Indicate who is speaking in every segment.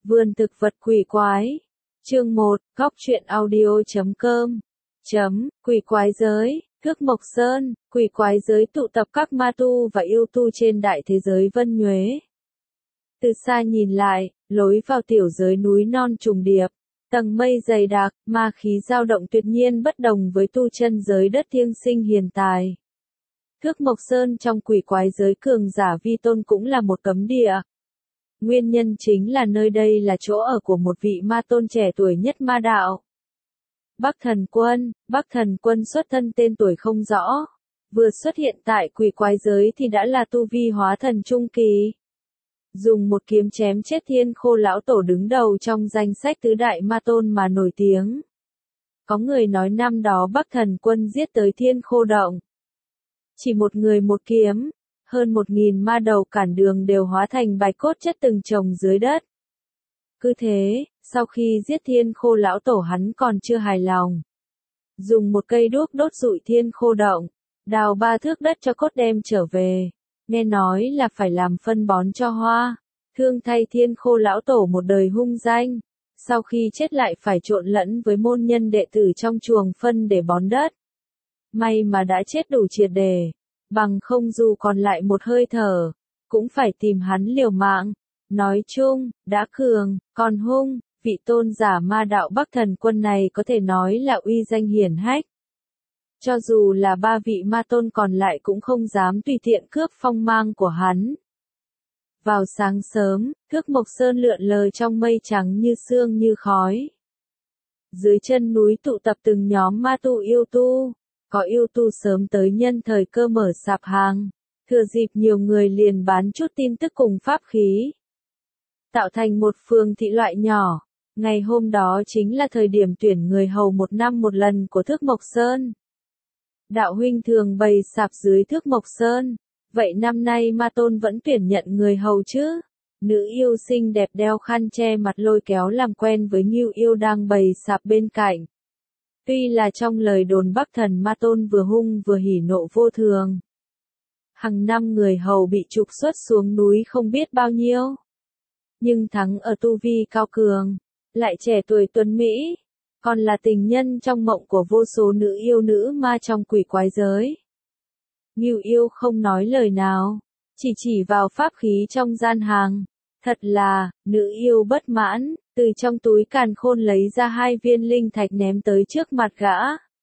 Speaker 1: Vườn thực vật quỷ quái. Chương 1, Góc truyện audio.com. Quỷ quái giới, Thước Mộc Sơn, quỷ quái giới tụ tập các ma tu và yêu tu trên đại thế giới Vân Nhuế. Từ xa nhìn lại, lối vào tiểu giới núi non trùng điệp, tầng mây dày đặc, ma khí dao động tuyệt nhiên bất đồng với tu chân giới đất thiêng sinh hiền tài. Thước Mộc Sơn trong quỷ quái giới cường giả vi tôn cũng là một cấm địa. Nguyên nhân chính là nơi đây là chỗ ở của một vị ma tôn trẻ tuổi nhất ma đạo. Bắc Thần Quân xuất thân tên tuổi không rõ. Vừa xuất hiện tại quỷ quái giới thì đã là tu vi hóa thần trung kỳ. Dùng một kiếm chém chết Thiên Khô lão tổ đứng đầu trong danh sách tứ đại ma tôn mà nổi tiếng. Có người nói năm đó Bắc Thần Quân giết tới Thiên Khô động. Chỉ một người một kiếm, hơn 1.000 ma đầu cản đường đều hóa thành bạch cốt chất từng chồng dưới đất. Cứ thế, sau khi giết Thiên Khô lão tổ hắn còn chưa hài lòng. Dùng một cây đuốc đốt rụi Thiên Khô động, đào 3 thước đất cho cốt đem trở về. Nghe nói là phải làm phân bón cho hoa. Thương thay Thiên Khô lão tổ một đời hung danh. Sau khi chết lại phải trộn lẫn với môn nhân đệ tử trong chuồng phân để bón đất. May mà đã chết đủ triệt để. Bằng không dù còn lại một hơi thở, cũng phải tìm hắn liều mạng. Nói chung, đã cường, còn hung, vị tôn giả ma đạo Bắc Thần Quân này có thể nói là uy danh hiển hách. Cho dù là 3 vị ma tôn còn lại cũng không dám tùy tiện cướp phong mang của hắn. Vào sáng sớm, Thước Mộc Sơn lượn lờ trong mây trắng như sương như khói. Dưới chân núi tụ tập từng nhóm ma tu yêu tu. Có yêu tu sớm tới nhân thời cơ mở sạp hàng, thừa dịp nhiều người liền bán chút tin tức cùng pháp khí. Tạo thành một phường thị loại nhỏ, ngày hôm đó chính là thời điểm tuyển người hầu 1 năm một lần của Thước Mộc Sơn. Đạo huynh thường bày sạp dưới Thước Mộc Sơn, vậy năm nay ma tôn vẫn tuyển nhận người hầu chứ? Nữ yêu xinh đẹp đeo khăn che mặt lôi kéo làm quen với Ngưu yêu đang bày sạp bên cạnh. Tuy là trong lời đồn Bắc Thần ma tôn vừa hung vừa hỉ nộ vô thường. Hàng năm người hầu bị trục xuất xuống núi không biết bao nhiêu. Nhưng thắng ở tu vi cao cường, lại trẻ tuổi tuấn Mỹ, còn là tình nhân trong mộng của vô số nữ ma trong quỷ quái giới. Ngưu yêu không nói lời nào, chỉ vào pháp khí trong gian hàng. Thật là, nữ yêu bất mãn, từ trong túi càn khôn lấy ra 2 viên linh thạch ném tới trước mặt gã.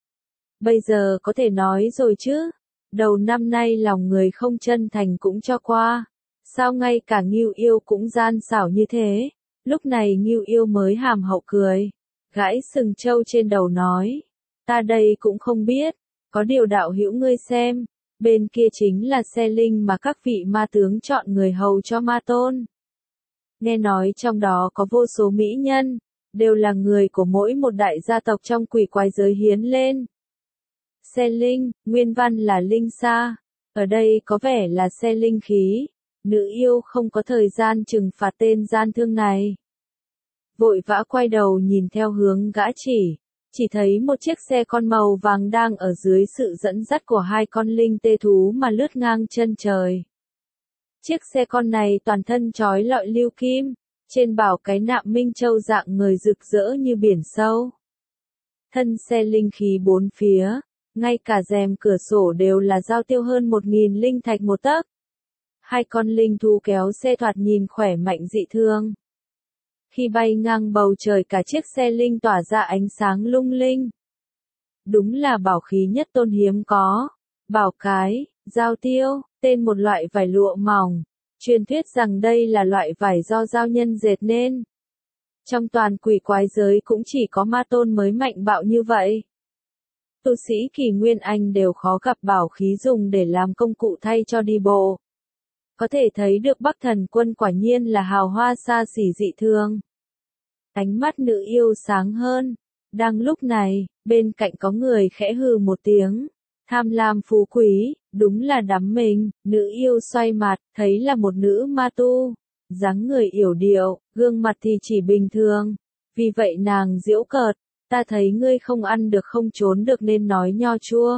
Speaker 1: Bây giờ có thể nói rồi chứ, đầu năm nay lòng người không chân thành cũng cho qua. Sao ngay cả Ngưu yêu cũng gian xảo như thế? Lúc này Ngưu yêu mới hàm hậu cười, gãi sừng trâu trên đầu nói. Ta đây cũng không biết, có điều đạo hữu ngươi xem, bên kia chính là xe linh mà các vị ma tướng chọn người hầu cho ma tôn. Nghe nói trong đó có vô số mỹ nhân, đều là người của mỗi một đại gia tộc trong quỷ quái giới hiến lên. Xe linh, nguyên văn là linh sa, ở đây có vẻ là xe linh khí. Nữ yêu không có thời gian trừng phạt tên gian thương này. Vội vã quay đầu nhìn theo hướng gã chỉ thấy một chiếc xe con màu vàng đang ở dưới sự dẫn dắt của 2 con linh tê thú mà lướt ngang chân trời. Chiếc xe con này toàn thân trói lọi lưu kim, trên bảo cái nạm minh châu dạng người rực rỡ như biển sâu. Thân xe linh khí 4 phía, ngay cả rèm cửa sổ đều là giao tiêu hơn 1.000 linh thạch một tấc. 2 con linh thú kéo xe thoạt nhìn khỏe mạnh dị thương. Khi bay ngang bầu trời cả chiếc xe linh tỏa ra ánh sáng lung linh. Đúng là bảo khí nhất tôn hiếm có. Bảo cái, giao tiêu, tên một loại vải lụa mỏng. Truyền thuyết rằng đây là loại vải do giao nhân dệt nên. Trong toàn quỷ quái giới cũng chỉ có ma tôn mới mạnh bạo như vậy. Tu sĩ kỳ nguyên anh đều khó gặp bảo khí dùng để làm công cụ thay cho đi bộ. Có thể thấy được Bắc Thần Quân quả nhiên là hào hoa xa xỉ dị thương. Ánh mắt nữ yêu sáng hơn. Đang lúc này, bên cạnh có người khẽ hừ một tiếng. Tham lam phú quý, đúng là đắm mình. Nữ yêu xoay mặt, thấy là một nữ ma tu. Dáng người yểu điệu, gương mặt thì chỉ bình thường. Vì vậy nàng giễu cợt, ta thấy ngươi không ăn được không trốn được nên nói nho chua.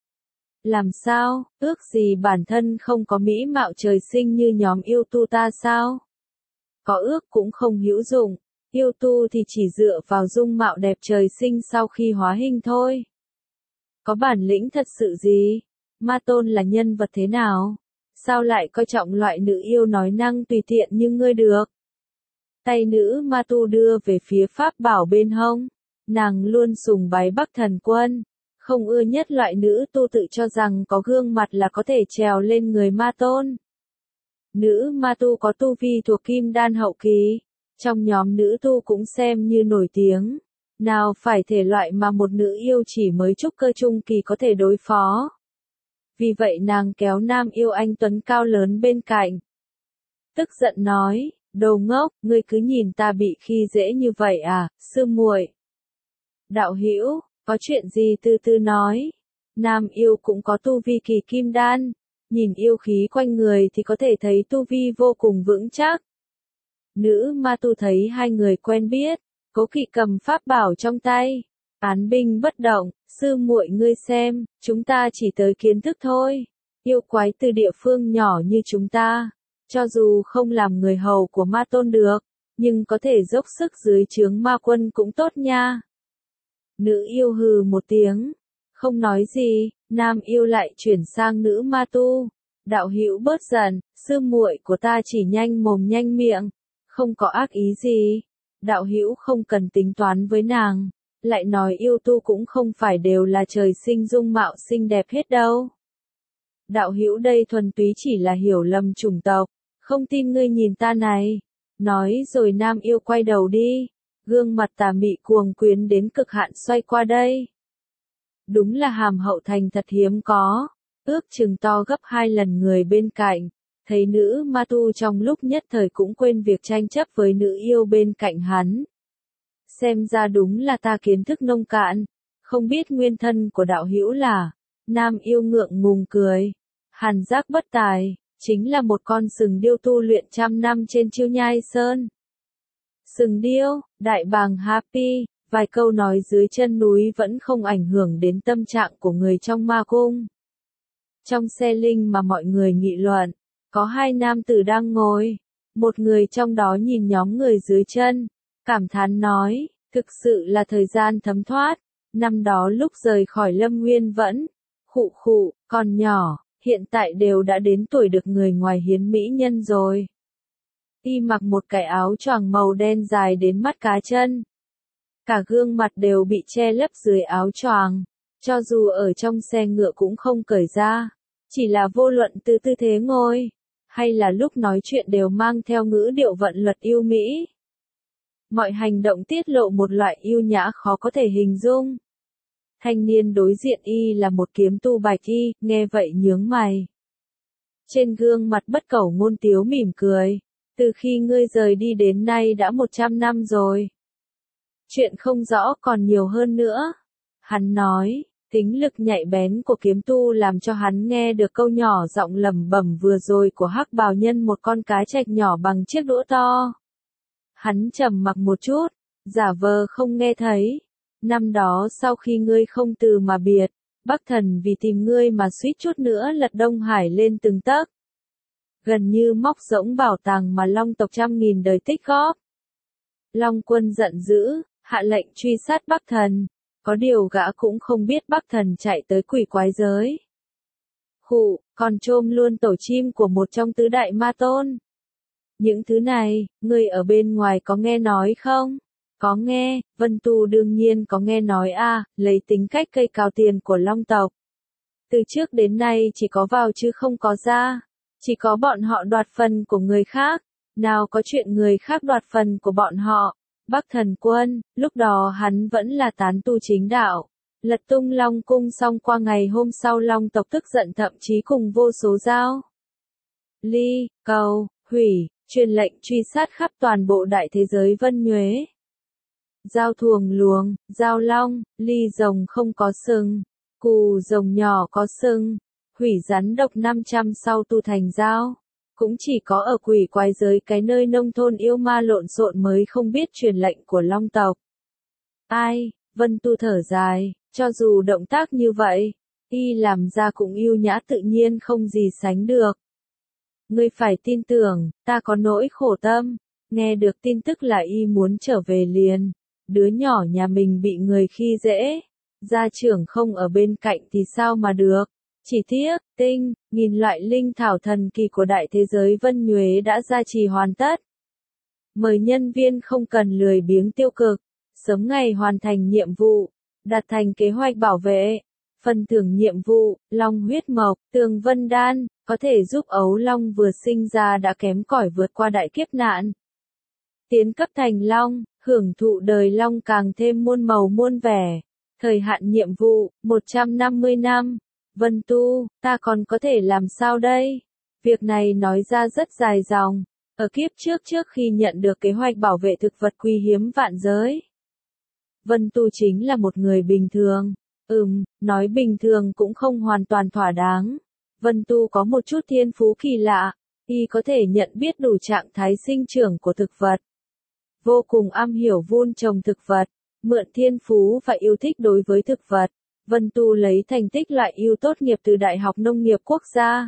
Speaker 1: Làm sao, ước gì bản thân không có mỹ mạo trời sinh như nhóm yêu tu ta sao? có ước cũng không hữu dụng, yêu tu thì chỉ dựa vào dung mạo đẹp trời sinh sau khi hóa hình thôi. Có bản lĩnh thật sự gì? Ma Tôn là nhân vật thế nào? Sao lại coi trọng loại nữ yêu nói năng tùy tiện như ngươi được? Tay nữ ma tu đưa về phía pháp bảo bên hông. Nàng luôn sùng bái Bắc Thần Quân. Không ưa nhất loại nữ tu tự cho rằng có gương mặt là có thể trèo lên người ma tôn. Nữ ma tu có tu vi thuộc kim đan hậu kỳ. Trong nhóm nữ tu cũng xem như nổi tiếng. Nào phải thể loại mà một nữ yêu chỉ mới trúc cơ trung kỳ có thể đối phó. Vì vậy nàng kéo nam yêu anh tuấn cao lớn bên cạnh. Tức giận nói, đồ ngốc, ngươi cứ nhìn ta bị khi dễ như vậy à, sư muội. Đạo hữu, có chuyện gì từ từ nói. Nam yêu cũng có tu vi kỳ kim đan. Nhìn yêu khí quanh người thì có thể thấy tu vi vô cùng vững chắc. Nữ ma tu thấy hai người quen biết, cố kỵ cầm pháp bảo trong tay. Án binh bất động, sư muội ngươi xem, chúng ta chỉ tới kiến thức thôi. Yêu quái từ địa phương nhỏ như chúng ta, cho dù không làm người hầu của ma tôn được, nhưng có thể dốc sức dưới trướng ma quân cũng tốt nha. Nữ yêu hừ một tiếng, không nói gì, nam yêu lại chuyển sang nữ ma tu. Đạo hữu bớt giận, sư muội của ta chỉ nhanh mồm nhanh miệng, không có ác ý gì. Đạo hữu không cần tính toán với nàng. Lại nói yêu tu cũng không phải đều là trời sinh dung mạo xinh đẹp hết đâu. Đạo hữu đây thuần túy chỉ là hiểu lầm chủng tộc, không tin ngươi nhìn ta này. Nói rồi nam yêu quay đầu đi, gương mặt tà mị cuồng quyến đến cực hạn xoay qua đây. Đúng là hàm hậu thành thật hiếm có, ước chừng to gấp 2 lần người bên cạnh. Thấy nữ ma tu trong lúc nhất thời cũng quên việc tranh chấp với nữ yêu bên cạnh hắn. Xem ra đúng là ta kiến thức nông cạn, không biết nguyên thân của đạo hữu là. Nam yêu ngượng ngùng cười. Hàn Giác bất tài, chính là một con sừng điêu tu luyện trăm năm trên Chiêu Nhai Sơn. Sừng điêu, đại bàng Happy, vài câu nói dưới chân núi vẫn không ảnh hưởng đến tâm trạng của người trong ma cung. Trong xe linh mà mọi người nghị luận, có 2 nam tử đang ngồi. Một người trong đó nhìn nhóm người dưới chân, cảm thán nói, thực sự là thời gian thấm thoát. Năm đó lúc rời khỏi Lâm Nguyên vẫn, khụ khụ, còn nhỏ, hiện tại đều đã đến tuổi được người ngoài hiến mỹ nhân rồi. Y mặc một cái áo choàng màu đen dài đến mắt cá chân. Cả gương mặt đều bị che lấp dưới áo choàng, cho dù ở trong xe ngựa cũng không cởi ra. Chỉ là vô luận từ tư thế ngồi, hay là lúc nói chuyện đều mang theo ngữ điệu vận luật yêu mỹ. Mọi hành động tiết lộ một loại yêu nhã khó có thể hình dung. Thanh niên đối diện y là một kiếm tu bạch y, nghe vậy nhướng mày. Trên gương mặt bất cẩu ngôn tiếu mỉm cười. Từ khi ngươi rời đi đến nay đã 100 năm rồi. Chuyện không rõ còn nhiều hơn nữa. Hắn nói, tính lực nhạy bén của kiếm tu làm cho hắn nghe được câu nhỏ giọng lẩm bẩm vừa rồi của hắc bào nhân một con cá trạch nhỏ bằng chiếc đũa to. Hắn trầm mặc một chút, giả vờ không nghe thấy. Năm đó sau khi ngươi không từ mà biệt, Bắc Thần vì tìm ngươi mà suýt chút nữa lật Đông Hải lên từng tấc. Gần như móc rỗng bảo tàng mà Long tộc trăm nghìn đời tích góp. Long Quân giận dữ, hạ lệnh truy sát Bắc Thần. Có điều gã cũng không biết Bắc Thần chạy tới quỷ quái giới. Khụ, còn chôm luôn tổ chim của một trong tứ đại ma tôn. Những thứ này, ngươi ở bên ngoài có nghe nói không? Có nghe, Vân Tu đương nhiên có nghe nói lấy tính cách cây cao tiền của Long tộc. Từ trước đến nay chỉ có vào chứ không có ra. Chỉ có bọn họ đoạt phần của người khác. Nào có chuyện người khác đoạt phần của bọn họ. Bắc Thần Quân, lúc đó hắn vẫn là tán tu chính đạo. Lật tung Long cung xong qua ngày hôm sau Long tộc tức giận thậm chí cùng vô số giao. Ly, cầu, hủy, truyền lệnh truy sát khắp toàn bộ đại thế giới Vân Nhuế. Giao thuồng luồng, giao long, ly rồng không có sừng, cù rồng nhỏ có sừng, hủy rắn độc 500 sau tu thành giao. Cũng chỉ có ở quỷ quái giới cái nơi nông thôn yêu ma lộn xộn mới không biết truyền lệnh của Long tộc. Ai, Vân Tu thở dài, cho dù động tác như vậy, y làm ra cũng yêu nhã tự nhiên không gì sánh được. Ngươi phải tin tưởng, ta có nỗi khổ tâm, Nghe được tin tức là y muốn trở về liền. Đứa nhỏ nhà mình bị người khi dễ. Gia trưởng không ở bên cạnh thì sao mà được. Chỉ tiếc, nghìn loại linh thảo thần kỳ của đại thế giới Vân Nhuế đã gia trì hoàn tất. Mời nhân viên không cần lười biếng tiêu cực, sớm ngày hoàn thành nhiệm vụ, đạt thành kế hoạch bảo vệ. Phần thưởng nhiệm vụ, Long huyết mộc, Tường Vân Đan, có thể giúp ấu long vừa sinh ra đã kém cỏi vượt qua đại kiếp nạn. Tiến cấp thành long, hưởng thụ đời long càng thêm muôn màu muôn vẻ. Thời hạn nhiệm vụ, 150 năm. Vân Tu, ta còn có thể làm sao đây? Việc này nói ra rất dài dòng. Ở kiếp trước khi nhận được kế hoạch bảo vệ thực vật quý hiếm vạn giới. Vân Tu chính là một người bình thường. Nói bình thường cũng không hoàn toàn thỏa đáng. Vân Tu có một chút thiên phú kỳ lạ. Y có thể nhận biết đủ trạng thái sinh trưởng của thực vật. Vô cùng am hiểu vun trồng thực vật. Mượn thiên phú và yêu thích đối với thực vật. Vân Tu lấy thành tích loại ưu tốt nghiệp từ Đại học Nông nghiệp Quốc gia.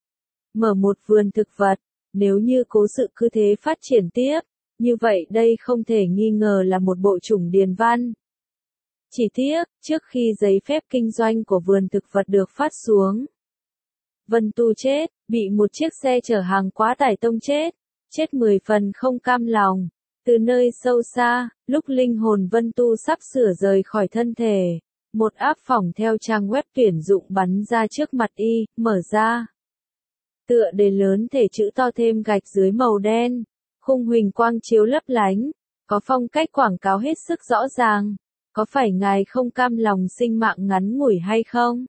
Speaker 1: Mở một vườn thực vật. Nếu như cố sự cứ thế phát triển tiếp, như vậy đây không thể nghi ngờ là một bộ chủng điền văn. Chỉ tiếc, trước khi giấy phép kinh doanh của vườn thực vật được phát xuống, Vân Tu chết, bị một chiếc xe chở hàng quá tải tông chết 10 phần không cam lòng. Từ nơi sâu xa, lúc linh hồn Vân Tu sắp sửa rời khỏi thân thể, một app phỏng theo trang web tuyển dụng bắn ra trước mặt y, mở ra. Tựa đề lớn thể chữ to thêm gạch dưới màu đen, khung huỳnh quang chiếu lấp lánh, có phong cách quảng cáo hết sức rõ ràng. Có phải ngài không cam lòng sinh mạng ngắn ngủi hay không?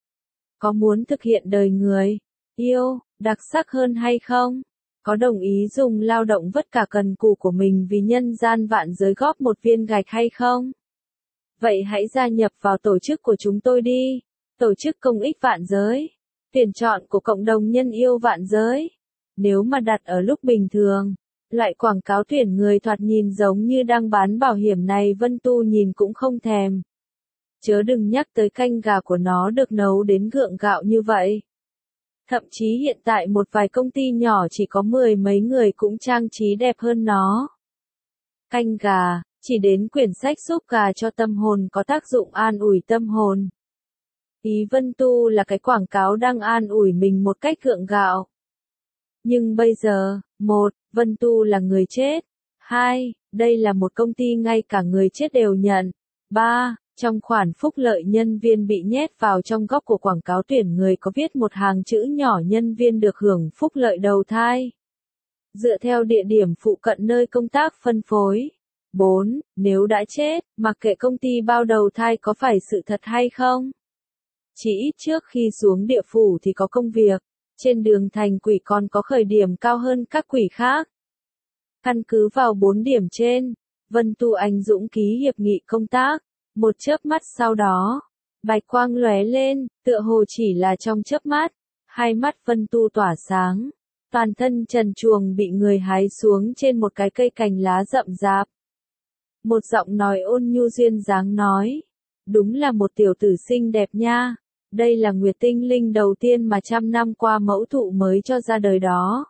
Speaker 1: Có muốn thực hiện đời người, yêu, đặc sắc hơn hay không? Có đồng ý dùng lao động vất cả cần cù của mình vì nhân gian vạn giới góp một viên gạch hay không? Vậy hãy gia nhập vào tổ chức của chúng tôi đi, tổ chức công ích vạn giới. Tuyển chọn của cộng đồng nhân yêu vạn giới. Nếu mà đặt ở lúc bình thường, loại quảng cáo tuyển người thoạt nhìn giống như đang bán bảo hiểm này Vân Tu nhìn cũng không thèm. Chớ đừng nhắc tới canh gà của nó được nấu đến gượng gạo như vậy. Thậm chí hiện tại một vài công ty nhỏ chỉ có 10 mấy người cũng trang trí đẹp hơn nó. Canh gà, chỉ đến quyển sách súp gà cho tâm hồn có tác dụng an ủi tâm hồn. Ý Vân Tu là cái quảng cáo đang an ủi mình một cách gượng gạo. Nhưng bây giờ, 1. Vân Tu là người chết. 2. Đây là một công ty ngay cả người chết đều nhận. 3. Trong khoản phúc lợi nhân viên bị nhét vào trong góc của quảng cáo tuyển người có viết một hàng chữ nhỏ nhân viên được hưởng phúc lợi đầu thai. Dựa theo địa điểm phụ cận nơi công tác phân phối. 4. Nếu đã chết, mặc kệ công ty bao đầu thai có phải sự thật hay không? Chỉ ít trước khi xuống địa phủ thì có công việc, trên đường thành quỷ còn có khởi điểm cao hơn các quỷ khác. Căn cứ vào 4 điểm trên, Vân Tu anh dũng ký hiệp nghị công tác, một chớp mắt sau đó, bạch quang lóe lên, tựa hồ chỉ là trong chớp mắt, hai mắt Vân Tu tỏa sáng, toàn thân trần truồng bị người hái xuống trên một cái cây cành lá rậm rạp. Một giọng nói ôn nhu duyên dáng nói, đúng là một tiểu tử xinh đẹp nha. Đây là nguyệt tinh linh đầu tiên mà 100 năm qua mẫu thụ mới cho ra đời đó.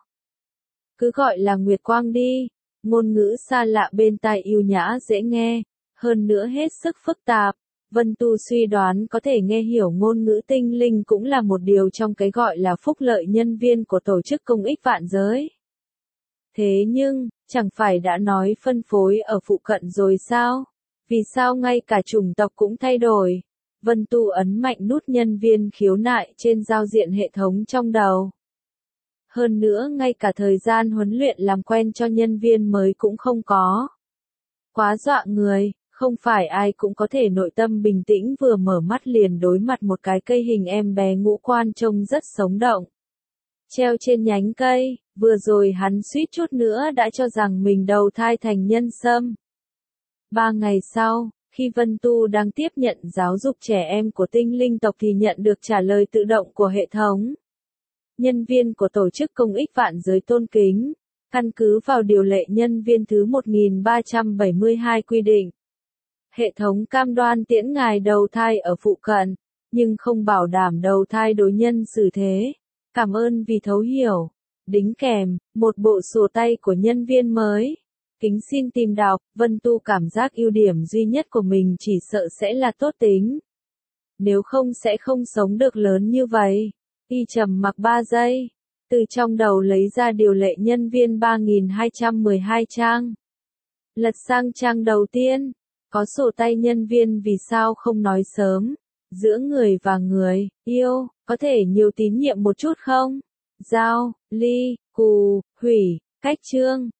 Speaker 1: Cứ gọi là nguyệt quang đi, ngôn ngữ xa lạ bên tai yêu nhã dễ nghe, hơn nữa hết sức phức tạp. Vân Tu suy đoán có thể nghe hiểu ngôn ngữ tinh linh cũng là một điều trong cái gọi là phúc lợi nhân viên của tổ chức công ích vạn giới. Thế nhưng, chẳng phải đã nói phân phối ở phụ cận rồi sao? Vì sao ngay cả chủng tộc cũng thay đổi? Vân Tu ấn mạnh nút nhân viên khiếu nại trên giao diện hệ thống trong đầu. Hơn nữa ngay cả thời gian huấn luyện làm quen cho nhân viên mới cũng không có. Quá dọa người, không phải ai cũng có thể nội tâm bình tĩnh vừa mở mắt liền đối mặt một cái cây hình em bé ngũ quan trông rất sống động. Treo trên nhánh cây, vừa rồi hắn suýt chút nữa đã cho rằng mình đầu thai thành nhân sâm. 3 ngày sau, khi Vân Tu đang tiếp nhận giáo dục trẻ em của tinh linh tộc thì nhận được trả lời tự động của hệ thống. Nhân viên của tổ chức công ích vạn giới tôn kính, căn cứ vào điều lệ nhân viên thứ 1372 quy định. Hệ thống cam đoan tiễn ngài đầu thai ở phụ cận, nhưng không bảo đảm đầu thai đối nhân xử thế. Cảm ơn vì thấu hiểu. Đính kèm, một bộ sổ tay của nhân viên mới. Kính xin tìm đọc, Vân Tu cảm giác ưu điểm duy nhất của mình chỉ sợ sẽ là tốt tính. Nếu không sẽ không sống được lớn như vậy. Y trầm mặc 3 giây. Từ trong đầu lấy ra điều lệ nhân viên 3212 trang. Lật sang trang đầu tiên. Có sổ tay nhân viên vì sao không nói sớm. Giữa người và người, yêu, có thể nhiều tín nhiệm một chút không? Giao, ly, cù, hủy, cách chương.